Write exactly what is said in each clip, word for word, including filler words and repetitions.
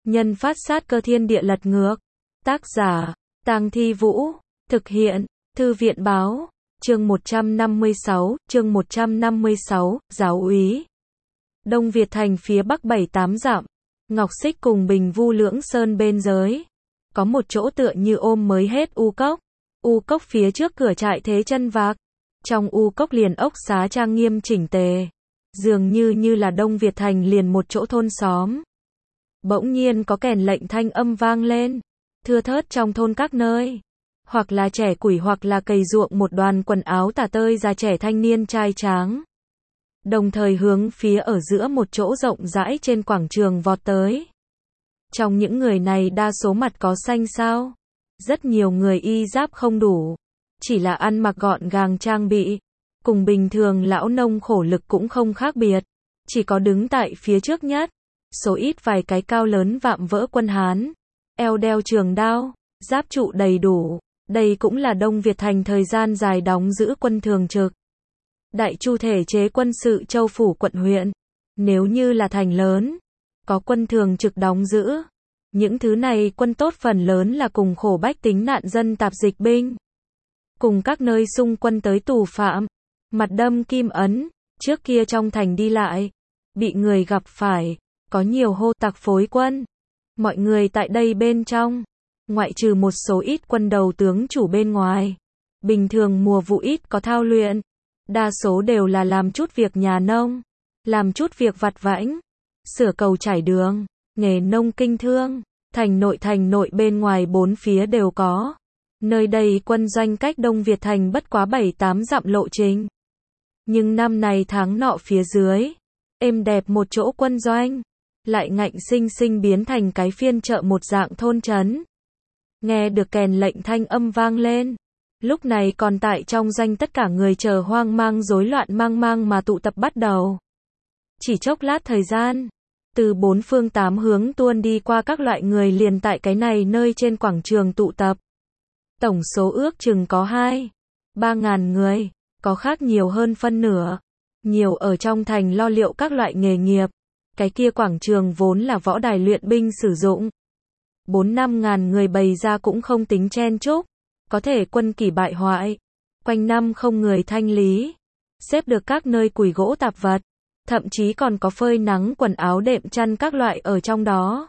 Nhân phát sát cơ thiên địa lật ngược. Tác giả, Tang Thi Vũ. Thực hiện, Thư viện báo. Chương một trăm năm mươi sáu, chương một trăm năm mươi sáu, giáo úy. Đông Việt thành phía bắc bảy tám dặm. Ngọc Xích cùng Bình Vu Lưỡng Sơn bên giới. Có một chỗ tựa như ôm mới hết u cốc. U cốc phía trước cửa trại thế chân vạc. Trong u cốc liền ốc xá trang nghiêm chỉnh tề. Dường như như là Đông Việt thành liền một chỗ thôn xóm. Bỗng nhiên có kèn lệnh thanh âm vang lên. Thưa thớt trong thôn các nơi. Hoặc là trẻ củi hoặc là cày ruộng một đoàn quần áo tả tơi già trẻ thanh niên trai tráng. Đồng thời hướng phía ở giữa một chỗ rộng rãi trên quảng trường vọt tới. Trong những người này đa số mặt có xanh xao. Rất nhiều người y giáp không đủ. Chỉ là ăn mặc gọn gàng trang bị. Cùng bình thường lão nông khổ lực cũng không khác biệt. Chỉ có đứng tại phía trước nhất. Số ít vài cái cao lớn vạm vỡ quân Hán. Eo đeo trường đao. Giáp trụ đầy đủ. Đây cũng là Đông Việt thành thời gian dài đóng giữ quân thường trực. Đại chu thể chế quân sự châu phủ quận huyện. Nếu như là thành lớn, có quân thường trực đóng giữ. Những thứ này quân tốt phần lớn là cùng khổ bách tính nạn dân tạp dịch binh. Cùng các nơi xung quân tới tù phạm. Mặt đâm kim ấn, trước kia trong thành đi lại. Bị người gặp phải, có nhiều hô tặc phối quân. Mọi người tại đây bên trong. Ngoại trừ một số ít quân đầu tướng chủ bên ngoài. Bình thường mùa vụ ít có thao luyện. Đa số đều là làm chút việc nhà nông. Làm chút việc vặt vãnh. Sửa cầu trải đường. Nghề nông kinh thương. Thành nội thành nội bên ngoài bốn phía đều có. Nơi đây quân doanh cách Đông Việt thành bất quá bảy tám dặm lộ trình. Nhưng năm này tháng nọ phía dưới. Êm đẹp một chỗ quân doanh. Lại ngạnh sinh sinh biến thành cái phiên chợ một dạng thôn trấn. Nghe được kèn lệnh thanh âm vang lên. Lúc này còn tại trong doanh tất cả người chờ hoang mang rối loạn mang mang mà tụ tập bắt đầu. Chỉ chốc lát thời gian. Từ bốn phương tám hướng tuôn đi qua các loại người liền tại cái này nơi trên quảng trường tụ tập. Tổng số ước chừng có hai, ba ngàn người. Có khác nhiều hơn phân nửa. Nhiều ở trong thành lo liệu các loại nghề nghiệp. Cái kia quảng trường vốn là võ đài luyện binh sử dụng. Bốn năm ngàn người bày ra cũng không tính chen chúc. Có thể quân kỷ bại hoại. Quanh năm không người thanh lý. Xếp được các nơi củi gỗ tạp vật. Thậm chí còn có phơi nắng quần áo đệm chăn các loại ở trong đó.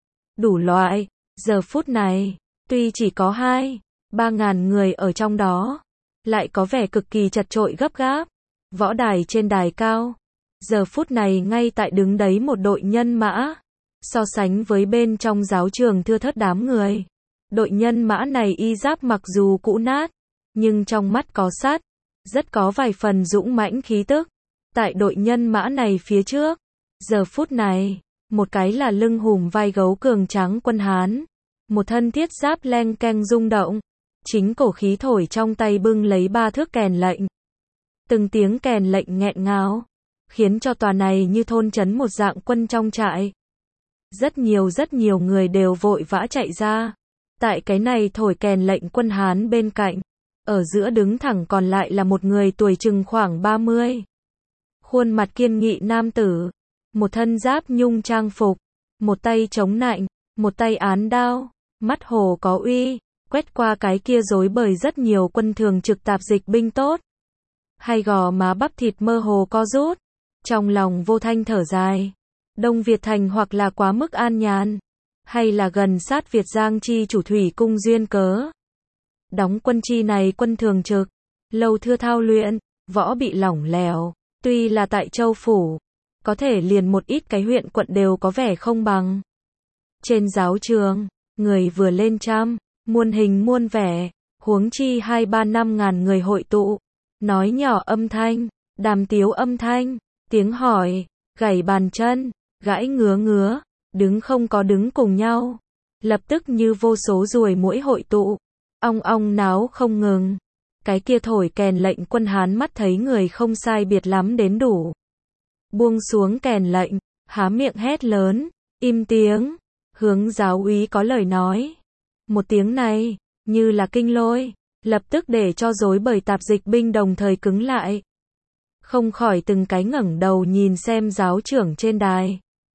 Đủ loại. Giờ phút này, tuy chỉ có hai, ba ngàn người ở trong đó. Lại có vẻ cực kỳ chật chội gấp gáp. Võ đài trên đài cao. Giờ phút này ngay tại đứng đấy một đội nhân mã. So sánh với bên trong giáo trường thưa thớt đám người. Đội nhân mã này y giáp mặc dù cũ nát. Nhưng trong mắt có sắt. Rất có vài phần dũng mãnh khí tức. Tại đội nhân mã này phía trước. Giờ phút này. Một cái là lưng hùm vai gấu cường tráng quân Hán. Một thân thiết giáp leng keng rung động. Chính cổ khí thổi trong tay bưng lấy ba thước kèn lệnh. Từng tiếng kèn lệnh nghẹn ngào. Khiến cho tòa này như thôn trấn một dạng quân trong trại. Rất nhiều rất nhiều người đều vội vã chạy ra. Tại cái này thổi kèn lệnh quân Hán bên cạnh. Ở giữa đứng thẳng còn lại là một người tuổi chừng khoảng ba mươi. Khuôn mặt kiên nghị nam tử. Một thân giáp nhung trang phục. Một tay chống nạnh. Một tay án đao. Mắt hồ có uy. Quét qua cái kia rối bời rất nhiều quân thường trực tạp dịch binh tốt. Hay gò má bắp thịt mơ hồ co rút. Trong lòng vô thanh thở dài. Đông Việt thành hoặc là quá mức an nhàn. Hay là gần sát Việt Giang chi chủ thủy cung duyên cớ. Đóng quân chi này quân thường trực. Lâu thưa thao luyện. Võ bị lỏng lẻo. Tuy là tại châu phủ. Có thể liền một ít cái huyện quận đều có vẻ không bằng. Trên giáo trường. Người vừa lên trăm. Muôn hình muôn vẻ. Huống chi hai ba năm ngàn người hội tụ. Nói nhỏ âm thanh. Đàm tiếu âm thanh. Tiếng hỏi. Gảy bàn chân. Gãi ngứa ngứa. Đứng không có đứng cùng nhau. Lập tức như vô số ruồi muỗi hội tụ. Ong ong náo không ngừng. Cái kia thổi kèn lệnh quân Hán mắt thấy người không sai biệt lắm đến đủ. Buông xuống kèn lệnh. Há miệng hét lớn. Im tiếng. Hướng giáo úy có lời nói. Một tiếng này. Như là kinh lôi. Lập tức để cho rối bời tạp dịch binh đồng thời cứng lại. Không khỏi từng cái ngẩng đầu nhìn xem giáo trưởng trên đài.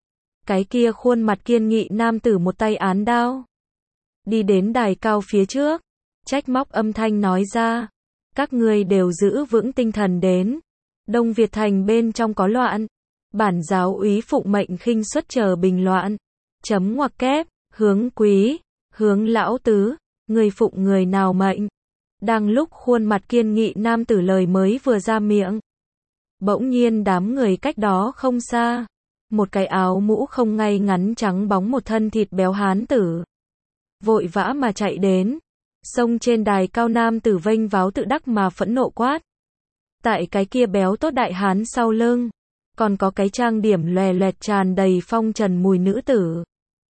Cái kia khuôn mặt kiên nghị nam tử một tay án đao. Đi đến đài cao phía trước. Trách móc âm thanh nói ra. Các ngươi đều giữ vững tinh thần đến. Đông Việt thành bên trong có loạn. Bản giáo úy phụng mệnh khinh suất chờ bình loạn. Chấm ngoặc kép, hướng quý, hướng lão tứ, người phụng người nào mệnh. Đang lúc khuôn mặt kiên nghị nam tử lời mới vừa ra miệng. Bỗng nhiên đám người cách đó không xa. Một cái áo mũ không ngay ngắn trắng bóng một thân thịt béo hán tử. Vội vã mà chạy đến. Xông trên đài cao nam tử vênh váo tự đắc mà phẫn nộ quát. Tại cái kia béo tốt đại hán sau lưng. Còn có cái trang điểm lòe loẹt tràn đầy phong trần mùi nữ tử.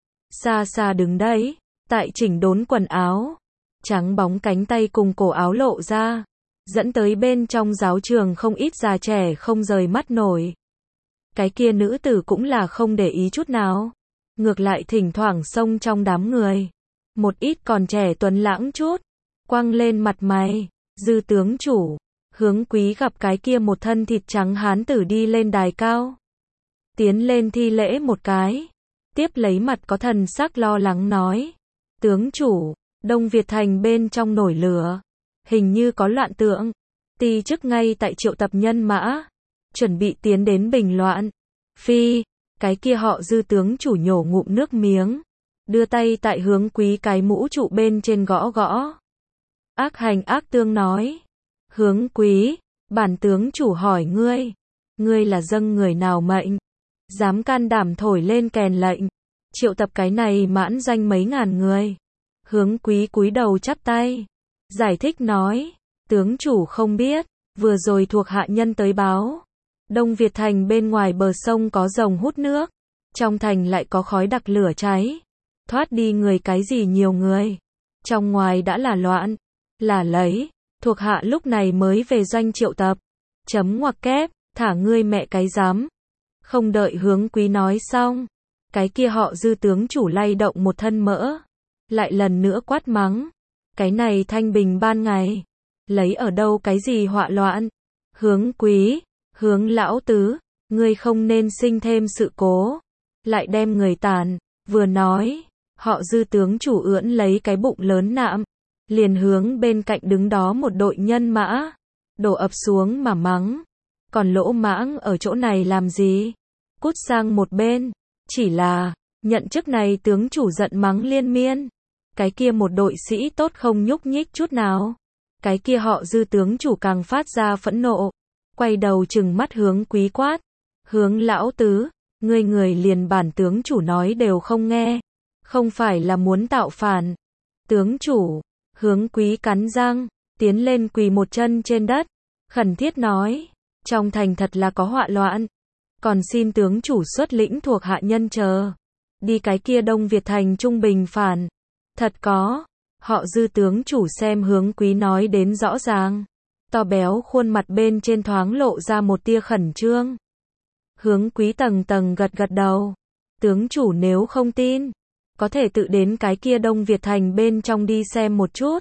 Xa xa đứng đấy. Tại chỉnh đốn quần áo. Trắng bóng cánh tay cùng cổ áo lộ ra. Dẫn tới bên trong giáo trường không ít già trẻ không rời mắt nổi. Cái kia nữ tử cũng là không để ý chút nào. Ngược lại thỉnh thoảng xông trong đám người. Một ít còn trẻ tuấn lãng chút. Quăng lên mặt mày. Dư tướng chủ. Hướng quý gặp cái kia một thân thịt trắng hán tử đi lên đài cao. Tiến lên thi lễ một cái. Tiếp lấy mặt có thần sắc lo lắng nói. Tướng chủ, Đông Việt thành bên trong nổi lửa. Hình như có loạn tượng. Ti chức ngay tại triệu tập nhân mã. Chuẩn bị tiến đến bình loạn. Phi, cái kia họ dư tướng chủ nhổ ngụm nước miếng. Đưa tay tại hướng quý cái mũ trụ bên trên gõ gõ. Ác hành ác tương nói. Hướng quý, bản tướng chủ hỏi ngươi. Ngươi là dâng người nào mệnh? Dám can đảm thổi lên kèn lệnh. Triệu tập cái này mãn danh mấy ngàn người. Hướng quý cúi đầu chắp tay. Giải thích nói. Tướng chủ không biết. Vừa rồi thuộc hạ nhân tới báo. Đông Việt thành bên ngoài bờ sông có rồng hút nước. Trong thành lại có khói đặc lửa cháy. Thoát đi người cái gì nhiều người. Trong ngoài đã là loạn. Là lấy. Thuộc hạ lúc này mới về doanh triệu tập. Chấm ngoặc kép, thả ngươi mẹ cái dám. Không đợi hướng quý nói xong. Cái kia họ dư tướng chủ lay động một thân mỡ. Lại lần nữa quát mắng. Cái này thanh bình ban ngày. Lấy ở đâu cái gì họa loạn. Hướng quý, hướng lão tứ. Ngươi không nên sinh thêm sự cố. Lại đem người tàn. Vừa nói. Họ dư tướng chủ ưỡn lấy cái bụng lớn nạm. Liền hướng bên cạnh đứng đó một đội nhân mã. Đổ ập xuống mà mắng. Còn lỗ mãng ở chỗ này làm gì? Cút sang một bên. Chỉ là, nhận chức này tướng chủ giận mắng liên miên. Cái kia một đội sĩ tốt không nhúc nhích chút nào. Cái kia họ dư tướng chủ càng phát ra phẫn nộ. Quay đầu chừng mắt hướng quý quát. Hướng lão tứ, ngươi người liền bản tướng chủ nói đều không nghe. Không phải là muốn tạo phản. Tướng chủ, hướng quý cắn răng, tiến lên quỳ một chân trên đất. Khẩn thiết nói, trong thành thật là có họa loạn. Còn xin tướng chủ xuất lĩnh thuộc hạ nhân chờ. Đi cái kia Đông Việt thành trung bình phản. Thật có. Họ dư tướng chủ xem hướng quý nói đến rõ ràng. To béo khuôn mặt bên trên thoáng lộ ra một tia khẩn trương. Hướng quý tầng tầng gật gật đầu. Tướng chủ nếu không tin, có thể tự đến cái kia Đông Việt thành bên trong đi xem một chút.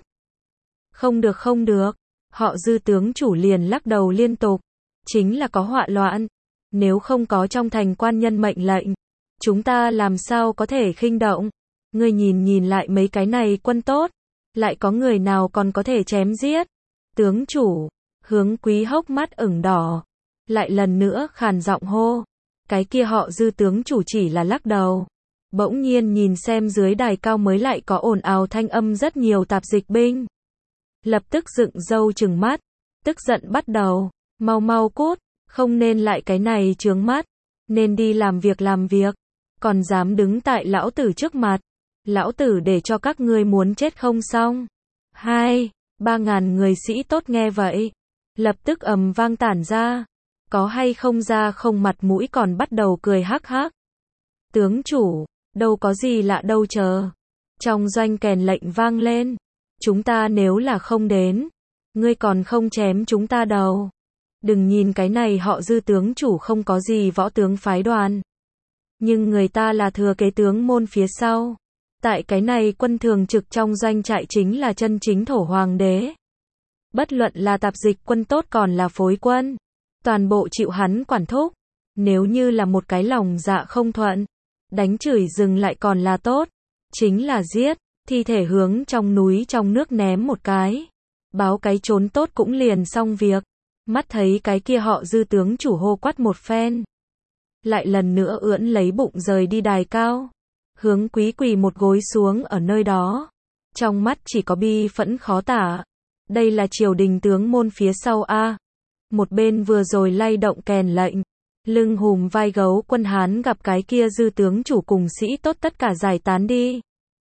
Không được không được. Họ dư tướng chủ liền lắc đầu liên tục. Chính là có họa loạn. Nếu không có trong thành quan nhân mệnh lệnh, chúng ta làm sao có thể khinh động. Ngươi nhìn nhìn lại mấy cái này quân tốt. Lại có người nào còn có thể chém giết. Tướng chủ, hướng quý hốc mắt ửng đỏ. Lại lần nữa khàn giọng hô. Cái kia họ dư tướng chủ chỉ là lắc đầu. Bỗng nhiên nhìn xem dưới đài cao mới lại có ồn ào thanh âm rất nhiều tạp dịch binh. Lập tức dựng râu trừng mắt. Tức giận bắt đầu. Mau mau cút. Không nên lại cái này trướng mắt. Nên đi làm việc làm việc. Còn dám đứng tại lão tử trước mặt. Lão tử để cho các ngươi muốn chết không xong. Hai, ba ngàn người sĩ tốt nghe vậy. Lập tức ầm vang tản ra. Có hay không ra không mặt mũi còn bắt đầu cười hắc hắc. Tướng chủ, đâu có gì lạ đâu chờ. Trong doanh kèn lệnh vang lên. Chúng ta nếu là không đến. Ngươi còn không chém chúng ta đầu. Đừng nhìn cái này họ dư tướng chủ không có gì võ tướng phái đoàn. Nhưng người ta là thừa kế tướng môn phía sau. Tại cái này quân thường trực trong doanh trại chính là chân chính thổ hoàng đế. Bất luận là tạp dịch quân tốt còn là phối quân. Toàn bộ chịu hắn quản thúc. Nếu như là một cái lòng dạ không thuận. Đánh chửi dừng lại còn là tốt, chính là giết, thi thể hướng trong núi trong nước ném một cái. Báo cái trốn tốt cũng liền xong việc. Mắt thấy cái kia họ Dư tướng chủ hô quát một phen. Lại lần nữa ưỡn lấy bụng rời đi đài cao. Hướng Quý quỳ một gối xuống ở nơi đó. Trong mắt chỉ có bi phẫn khó tả. Đây là triều đình tướng môn phía sau a. Một bên vừa rồi lay động kèn lệnh. Lưng hùm vai gấu quân Hán gặp cái kia Dư tướng chủ cùng sĩ tốt tất cả giải tán đi.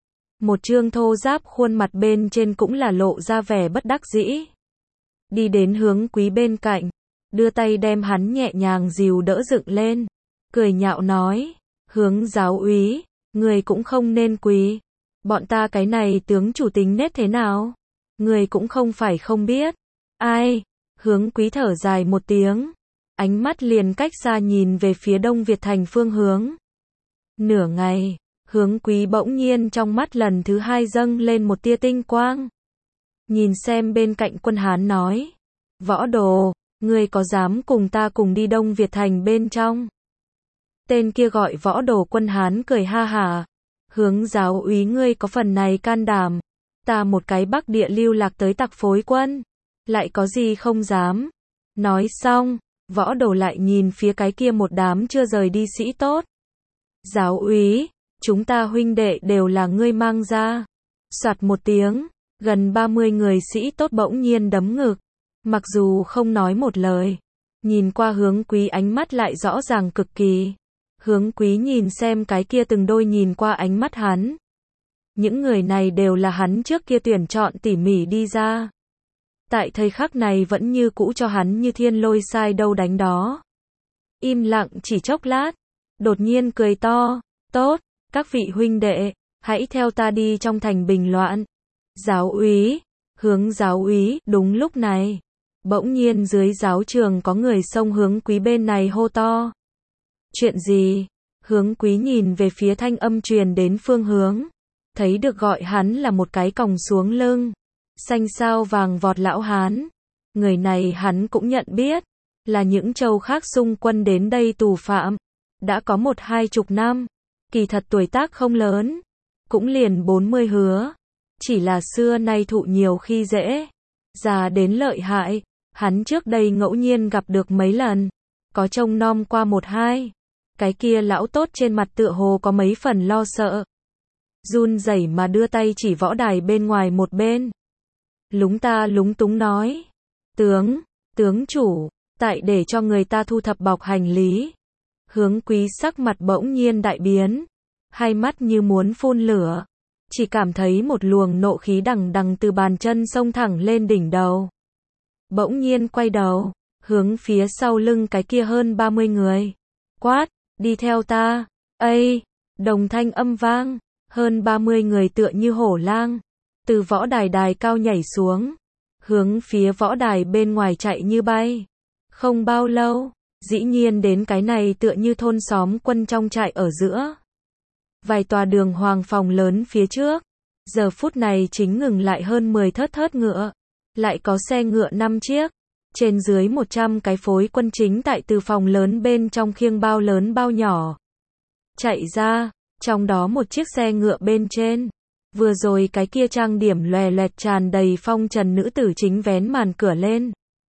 Một trương thô giáp khuôn mặt bên trên cũng là lộ ra vẻ bất đắc dĩ. Đi đến Hướng Quý bên cạnh, đưa tay đem hắn nhẹ nhàng dìu đỡ dựng lên, cười nhạo nói, Hướng giáo úy, người cũng không nên quỳ, bọn ta cái này tướng chủ tính nết thế nào, người cũng không phải không biết. Ai? Hướng Quý thở dài một tiếng, ánh mắt liền cách xa nhìn về phía Đông Việt thành phương hướng. Nửa ngày, Hướng Quý bỗng nhiên trong mắt lần thứ hai dâng lên một tia tinh quang. Nhìn xem bên cạnh quân Hán nói, Võ Đồ, ngươi có dám cùng ta cùng đi Đông Việt thành bên trong? Tên kia gọi Võ Đồ quân Hán cười ha hả, Hướng giáo úy ngươi có phần này can đảm, ta một cái Bắc địa lưu lạc tới tặc phối quân, lại có gì không dám. Nói xong, Võ Đồ lại nhìn phía cái kia một đám chưa rời đi sĩ tốt. Giáo úy, chúng ta huynh đệ đều là ngươi mang ra. Soạt một tiếng, gần ba mươi người sĩ tốt bỗng nhiên đấm ngực, mặc dù không nói một lời, nhìn qua Hướng Quý ánh mắt lại rõ ràng cực kỳ. Hướng Quý nhìn xem cái kia từng đôi nhìn qua ánh mắt hắn. Những người này đều là hắn trước kia tuyển chọn tỉ mỉ đi ra. Tại thời khắc này vẫn như cũ cho hắn như thiên lôi sai đâu đánh đó. Im lặng chỉ chốc lát, đột nhiên cười to, tốt, các vị huynh đệ, hãy theo ta đi trong thành bình loạn. Giáo úy, Hướng giáo úy, đúng lúc này, bỗng nhiên dưới giáo trường có người xông Hướng Quý bên này hô to. Chuyện gì? Hướng Quý nhìn về phía thanh âm truyền đến phương hướng, thấy được gọi hắn là một cái còng xuống lưng, xanh sao vàng vọt lão hán. Người này hắn cũng nhận biết, là những châu khác xung quân đến đây tù phạm, đã có một hai chục năm, kỳ thật tuổi tác không lớn, cũng liền bốn mươi hứa, chỉ là xưa nay thụ nhiều khi dễ, già đến lợi hại, hắn trước đây ngẫu nhiên gặp được mấy lần, có trông nom qua một hai, cái kia lão tốt trên mặt tựa hồ có mấy phần lo sợ, run rẩy mà đưa tay chỉ võ đài bên ngoài một bên, lúng ta lúng túng nói, tướng, tướng chủ, tại để cho người ta thu thập bọc hành lý. Hướng Quý sắc mặt bỗng nhiên đại biến, hai mắt như muốn phun lửa, chỉ cảm thấy một luồng nộ khí đằng đằng từ bàn chân xông thẳng lên đỉnh đầu. Bỗng nhiên quay đầu, hướng phía sau lưng cái kia hơn ba mươi người, quát, đi theo ta. Ây, đồng thanh âm vang, hơn ba mươi người tựa như hổ lang, từ võ đài đài cao nhảy xuống, hướng phía võ đài bên ngoài chạy như bay. Không bao lâu, dĩ nhiên đến cái này tựa như thôn xóm quân trong trại ở giữa. Vài tòa đường hoàng phòng lớn phía trước, giờ phút này chính ngừng lại hơn mười thớt thớt ngựa, lại có xe ngựa năm chiếc, trên dưới một trăm cái phối quân chính tại từ phòng lớn bên trong khiêng bao lớn bao nhỏ. Chạy ra, trong đó một chiếc xe ngựa bên trên, vừa rồi cái kia trang điểm lòe loẹt tràn đầy phong trần nữ tử chính vén màn cửa lên.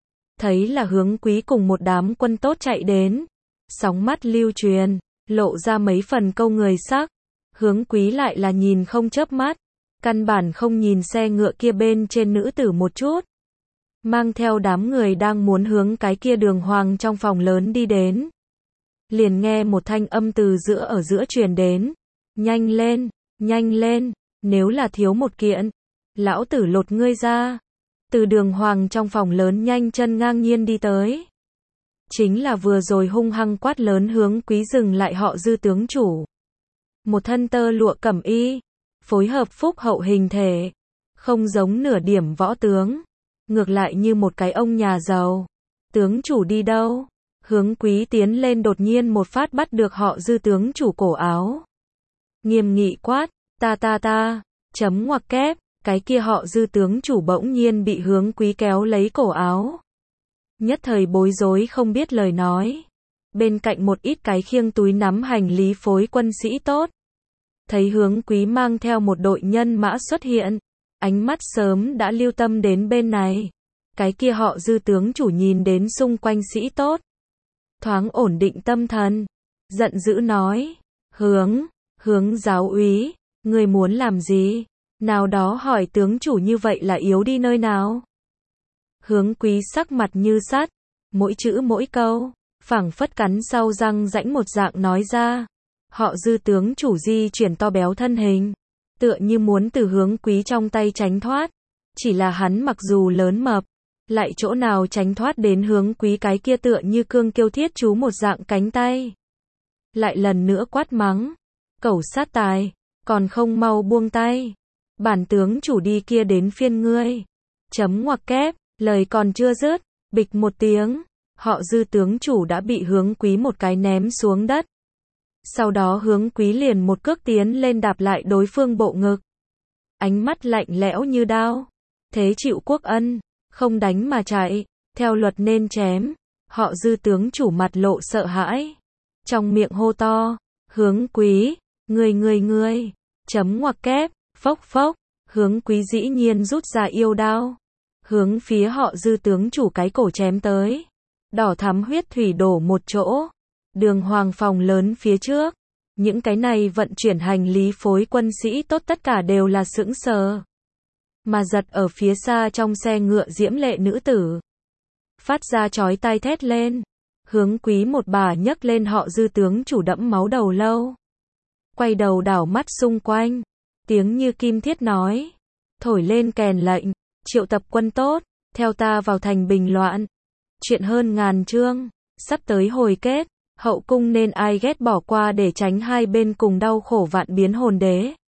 Thấy là Hướng Quý cùng một đám quân tốt chạy đến, sóng mắt lưu truyền, lộ ra mấy phần câu người sắc. Hướng Quý lại là nhìn không chớp mắt, căn bản không nhìn xe ngựa kia bên trên nữ tử một chút. Mang theo đám người đang muốn hướng cái kia đường hoàng trong phòng lớn đi đến. Liền nghe một thanh âm từ giữa ở giữa truyền đến. Nhanh lên, nhanh lên, nếu là thiếu một kiện, lão tử lột ngươi ra. Từ đường hoàng trong phòng lớn nhanh chân ngang nhiên đi tới. Chính là vừa rồi hung hăng quát lớn Hướng Quý dừng lại họ Dư tướng chủ. Một thân tơ lụa cẩm y, phối hợp phúc hậu hình thể, không giống nửa điểm võ tướng, ngược lại như một cái ông nhà giàu. Tướng chủ đi đâu? Hướng Quý tiến lên đột nhiên một phát bắt được họ Dư tướng chủ cổ áo. Nghiêm nghị quát, ta ta ta, chấm ngoặc kép, cái kia họ Dư tướng chủ bỗng nhiên bị Hướng Quý kéo lấy cổ áo. Nhất thời bối rối không biết lời nói. bên cạnh một ít cái khiêng túi nắm hành lý phối quân sĩ tốt. Thấy Hướng Quý mang theo một đội nhân mã xuất hiện, ánh mắt sớm đã lưu tâm đến bên này. Cái kia họ Dư tướng chủ nhìn đến xung quanh sĩ tốt, thoáng ổn định tâm thần, giận dữ nói, Hướng, Hướng giáo úy, người muốn làm gì? Nào đó hỏi tướng chủ như vậy là yếu đi nơi nào? Hướng Quý sắc mặt như sắt, mỗi chữ mỗi câu, phảng phất cắn sau răng rãnh một dạng nói ra. Họ Dư tướng chủ di chuyển to béo thân hình, tựa như muốn từ Hướng Quý trong tay tránh thoát. Chỉ là hắn mặc dù lớn mập, lại chỗ nào tránh thoát đến Hướng Quý cái kia tựa như cương kiêu thiết chú một dạng cánh tay. Lại lần nữa quát mắng, cẩu sát tài, còn không mau buông tay. Bản tướng chủ đi kia đến phiên ngươi. Chấm ngoặc kép, lời còn chưa dứt, bịch một tiếng, họ Dư tướng chủ đã bị Hướng Quý một cái ném xuống đất. Sau đó Hướng Quý liền một cước tiến lên đạp lại đối phương bộ ngực. Ánh mắt lạnh lẽo như đao. Thế chịu quốc ân, không đánh mà chạy, theo luật nên chém. Họ Dư tướng chủ mặt lộ sợ hãi, trong miệng hô to, Hướng Quý, ngươi ngươi ngươi, chấm ngoặc kép, phốc phốc, Hướng Quý dĩ nhiên rút ra yêu đao, hướng phía họ Dư tướng chủ cái cổ chém tới. Đỏ thắm huyết thủy đổ một chỗ, đường hoàng phòng lớn phía trước, những cái này vận chuyển hành lý phối quân sĩ tốt tất cả đều là sững sờ. Mà giật ở phía xa trong xe ngựa diễm lệ nữ tử, phát ra chói tai thét lên. Hướng Quý một bà nhấc lên họ Dư tướng chủ đẫm máu đầu lâu, quay đầu đảo mắt xung quanh, tiếng như kim thiết nói, thổi lên kèn lệnh, triệu tập quân tốt, theo ta vào thành bình loạn. Chuyện hơn ngàn chương, sắp tới hồi kết, hậu cung nên ai ghét bỏ qua để tránh hai bên cùng đau khổ vạn biến hồn đế.